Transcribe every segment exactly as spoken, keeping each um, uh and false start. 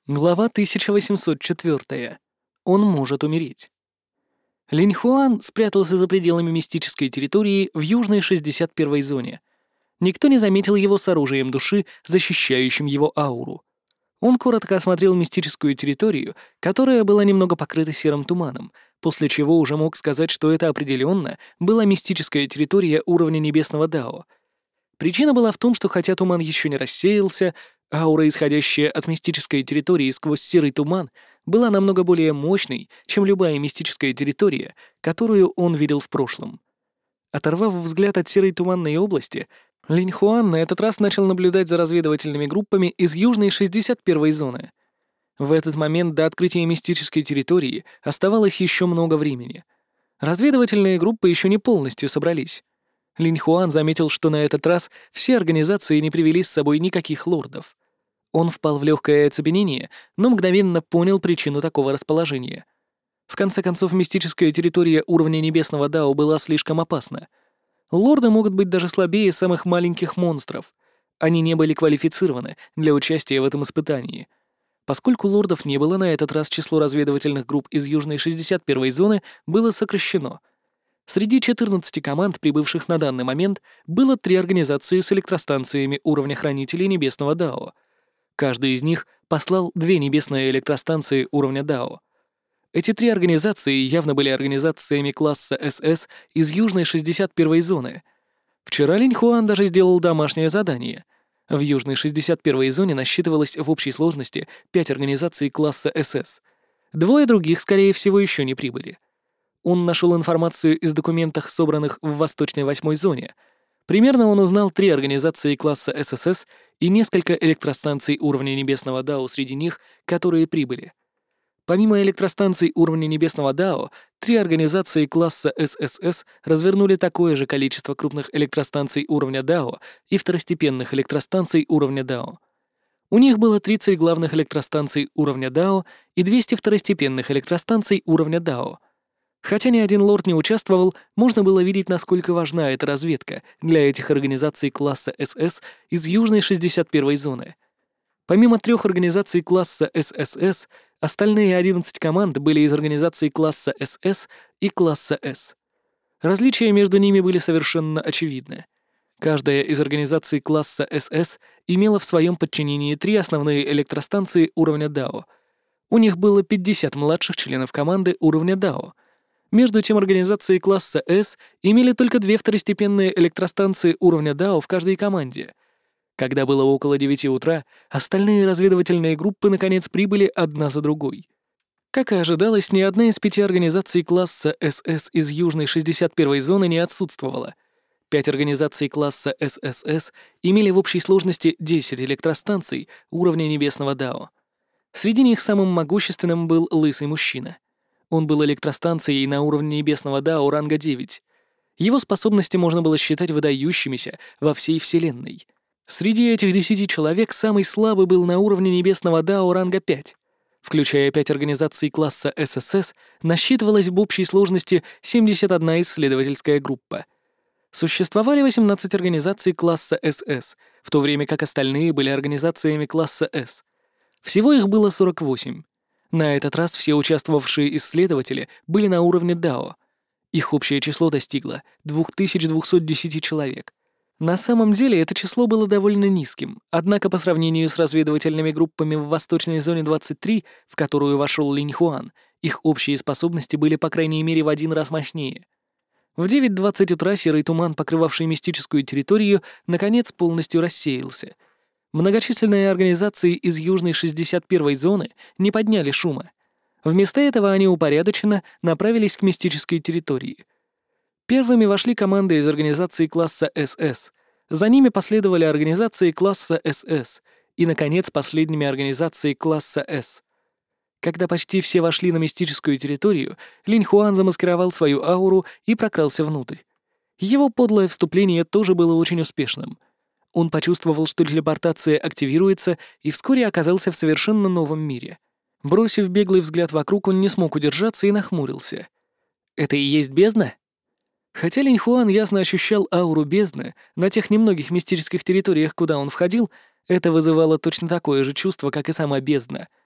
Глава тысяча восемьсот четыре. Он может умереть. Линь Хуан спрятался за пределами мистической территории в южной шестьдесят первой зоне. Никто не заметил его с оружием души, защищающим его ауру. Он коротко осмотрел мистическую территорию, которая была немного покрыта серым туманом, после чего уже мог сказать, что это определенно была мистическая территория уровня небесного Дао. Причина была в том, что хотя туман еще не рассеялся, аура, исходящая от мистической территории сквозь серый туман, была намного более мощной, чем любая мистическая территория, которую он видел в прошлом. Оторвав взгляд от серой туманной области, Линь Хуан на этот раз начал наблюдать за разведывательными группами из южной шестьдесят первой зоны. В этот момент до открытия мистической территории оставалось еще много времени. Разведывательные группы еще не полностью собрались. Линь Хуан заметил, что на этот раз все организации не привели с собой никаких лордов. Он впал в легкое оцепенение, но мгновенно понял причину такого расположения. В конце концов, мистическая территория уровня небесного Дао была слишком опасна. Лорды могут быть даже слабее самых маленьких монстров. Они не были квалифицированы для участия в этом испытании. Поскольку лордов не было, на этот раз число разведывательных групп из южной шестьдесят первой зоны было сокращено. Среди четырнадцати команд, прибывших на данный момент, было три организации с электростанциями уровня хранителей небесного Дао. Каждый из них послал две небесные электростанции уровня Дао. Эти три организации явно были организациями класса СС из южной шестьдесят первой зоны. Вчера Линь Хуан даже сделал домашнее задание. В южной шестьдесят первой зоне насчитывалось в общей сложности пять организаций класса СС. Двое других, скорее всего, еще не прибыли. Он нашел информацию из документов, собранных в Восточной восьмой зоне. Примерно он узнал три организации класса ССС и несколько электростанций уровня небесного Дао среди них, которые прибыли. Помимо электростанций уровня небесного Дао, три организации класса ССС развернули такое же количество крупных электростанций уровня Дао и второстепенных электростанций уровня Дао. У них было тридцать главных электростанций уровня Дао и двести второстепенных электростанций уровня Дао. Хотя ни один лорд не участвовал, можно было видеть, насколько важна эта разведка для этих организаций класса СС из южной шестьдесят первой зоны. Помимо трех организаций класса ССС, остальные одиннадцать команд были из организаций класса СС и класса С. Различия между ними были совершенно очевидны. Каждая из организаций класса СС имела в своем подчинении три основные электростанции уровня Дао. У них было пятьдесят младших членов команды уровня Дао. Между тем, организации класса С имели только две второстепенные электростанции уровня Дао в каждой команде. Когда было около девяти утра, остальные разведывательные группы наконец прибыли одна за другой. Как и ожидалось, ни одна из пяти организаций класса СС из южной шестьдесят первой зоны не отсутствовала. Пять организаций класса ССС имели в общей сложности десять электростанций уровня небесного Дао. Среди них самым могущественным был лысый мужчина. Он был электростанцией на уровне небесного Дао ранга девять. Его способности можно было считать выдающимися во всей Вселенной. Среди этих десяти человек самый слабый был на уровне небесного Дао ранга пять. Включая пять организаций класса ССС, насчитывалась в общей сложности семьдесят одна исследовательская группа. Существовали восемнадцать организаций класса СС, в то время как остальные были организациями класса С. Всего их было сорок восемь. На этот раз все участвовавшие исследователи были на уровне Дао. Их общее число достигло две тысячи двести десять человек. На самом деле это число было довольно низким, однако по сравнению с разведывательными группами в Восточной зоне двадцать три, в которую вошел Линь Хуан, их общие способности были по крайней мере в один раз мощнее. В девять двадцать утра серый туман, покрывавший мистическую территорию, наконец полностью рассеялся. Многочисленные организации из южной шестьдесят первой зоны не подняли шума. Вместо этого они упорядоченно направились к мистической территории. Первыми вошли команды из организации класса СС, за ними последовали организации класса СС и, наконец, последними организации класса С. Когда почти все вошли на мистическую территорию, Линь Хуан замаскировал свою ауру и прокрался внутрь. Его подлое вступление тоже было очень успешным. Он почувствовал, что телепортация активируется, и вскоре оказался в совершенно новом мире. Бросив беглый взгляд вокруг, он не смог удержаться и нахмурился. «Это и есть бездна?» Хотя Линь Хуан ясно ощущал ауру бездны на тех немногих мистических территориях, куда он входил, это вызывало точно такое же чувство, как и сама бездна.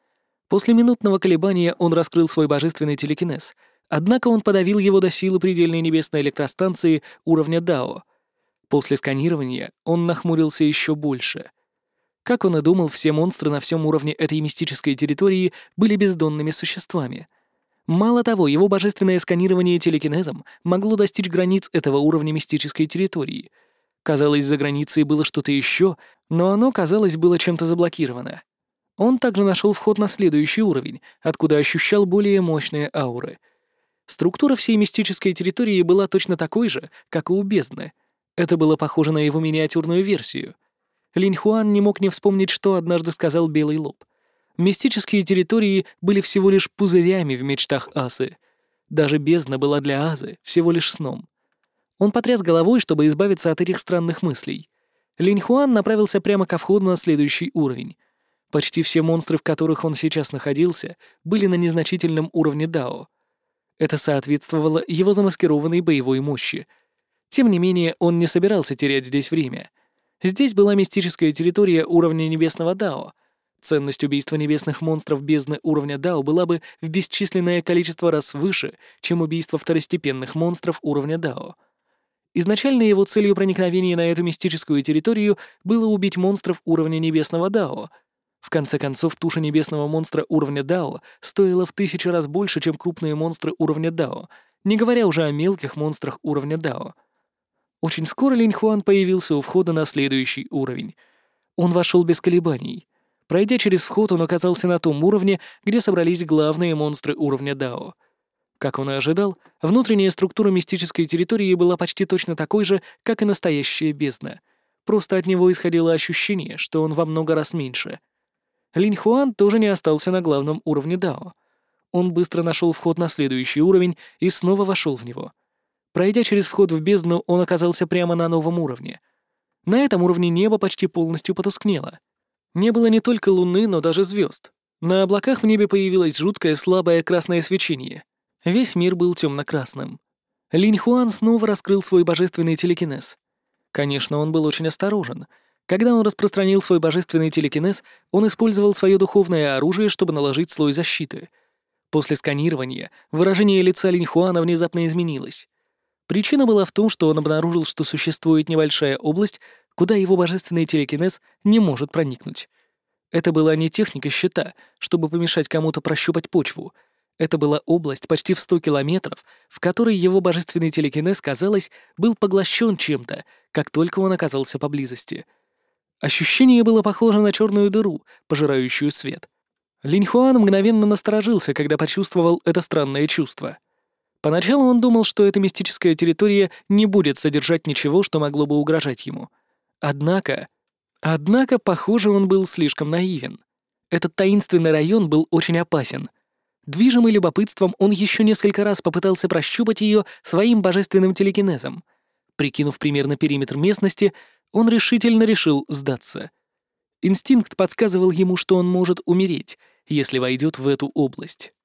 После минутного колебания он раскрыл свой божественный телекинез, однако он подавил его до силы предельной небесной электростанции уровня Дао. После сканирования он нахмурился еще больше. Как он и думал, все монстры на всем уровне этой мистической территории были бездонными существами. Мало того, его божественное сканирование телекинезом могло достичь границ этого уровня мистической территории. Казалось, за границей было что-то еще, но оно, казалось, было чем-то заблокировано. Он также нашел вход на следующий уровень, откуда ощущал более мощные ауры. Структура всей мистической территории была точно такой же, как и у бездны. Это было похоже на его миниатюрную версию. Линьхуан не мог не вспомнить, что однажды сказал Белый Лоб. Мистические территории были всего лишь пузырями в мечтах Асы. Даже бездна была для Азы всего лишь сном. Он потряс головой, чтобы избавиться от этих странных мыслей. Линьхуан направился прямо ко входу на следующий уровень. Почти все монстры, в которых он сейчас находился, были на незначительном уровне Дао. Это соответствовало его замаскированной боевой мощи. Тем не менее, он не собирался терять здесь время. Здесь была мистическая территория уровня небесного Дао. Ценность убийства небесных монстров бездны уровня Дао была бы в бесчисленное количество раз выше, чем убийство второстепенных монстров уровня Дао. Изначально его целью проникновения на эту мистическую территорию было убить монстров уровня небесного Дао. В конце концов, туша небесного монстра уровня Дао стоила в тысячи раз больше, чем крупные монстры уровня Дао, не говоря уже о мелких монстрах уровня Дао. Очень скоро Линьхуан появился у входа на следующий уровень. Он вошел без колебаний. Пройдя через вход, он оказался на том уровне, где собрались главные монстры уровня Дао. Как он и ожидал, внутренняя структура мистической территории была почти точно такой же, как и настоящая бездна. Просто от него исходило ощущение, что он во много раз меньше. Линьхуан тоже не остался на главном уровне Дао. Он быстро нашел вход на следующий уровень и снова вошел в него. Пройдя через вход в бездну, он оказался прямо на новом уровне. На этом уровне небо почти полностью потускнело. Не было не только луны, но даже звезд. На облаках в небе появилось жуткое слабое красное свечение. Весь мир был темно-красным. Линьхуан снова раскрыл свой божественный телекинез. Конечно, он был очень осторожен. Когда он распространил свой божественный телекинез, он использовал свое духовное оружие, чтобы наложить слой защиты. После сканирования выражение лица Линьхуана внезапно изменилось. Причина была в том, что он обнаружил, что существует небольшая область, куда его божественный телекинез не может проникнуть. Это была не техника щита, чтобы помешать кому-то прощупать почву. Это была область почти в сто километров, в которой его божественный телекинез, казалось, был поглощен чем-то, как только он оказался поблизости. Ощущение было похоже на черную дыру, пожирающую свет. Линьхуан мгновенно насторожился, когда почувствовал это странное чувство. Поначалу он думал, что эта мистическая территория не будет содержать ничего, что могло бы угрожать ему. Однако... Однако, похоже, он был слишком наивен. Этот таинственный район был очень опасен. Движимый любопытством, он еще несколько раз попытался прощупать ее своим божественным телекинезом. Прикинув примерно периметр местности, он решительно решил сдаться. Инстинкт подсказывал ему, что он может умереть, если войдет в эту область.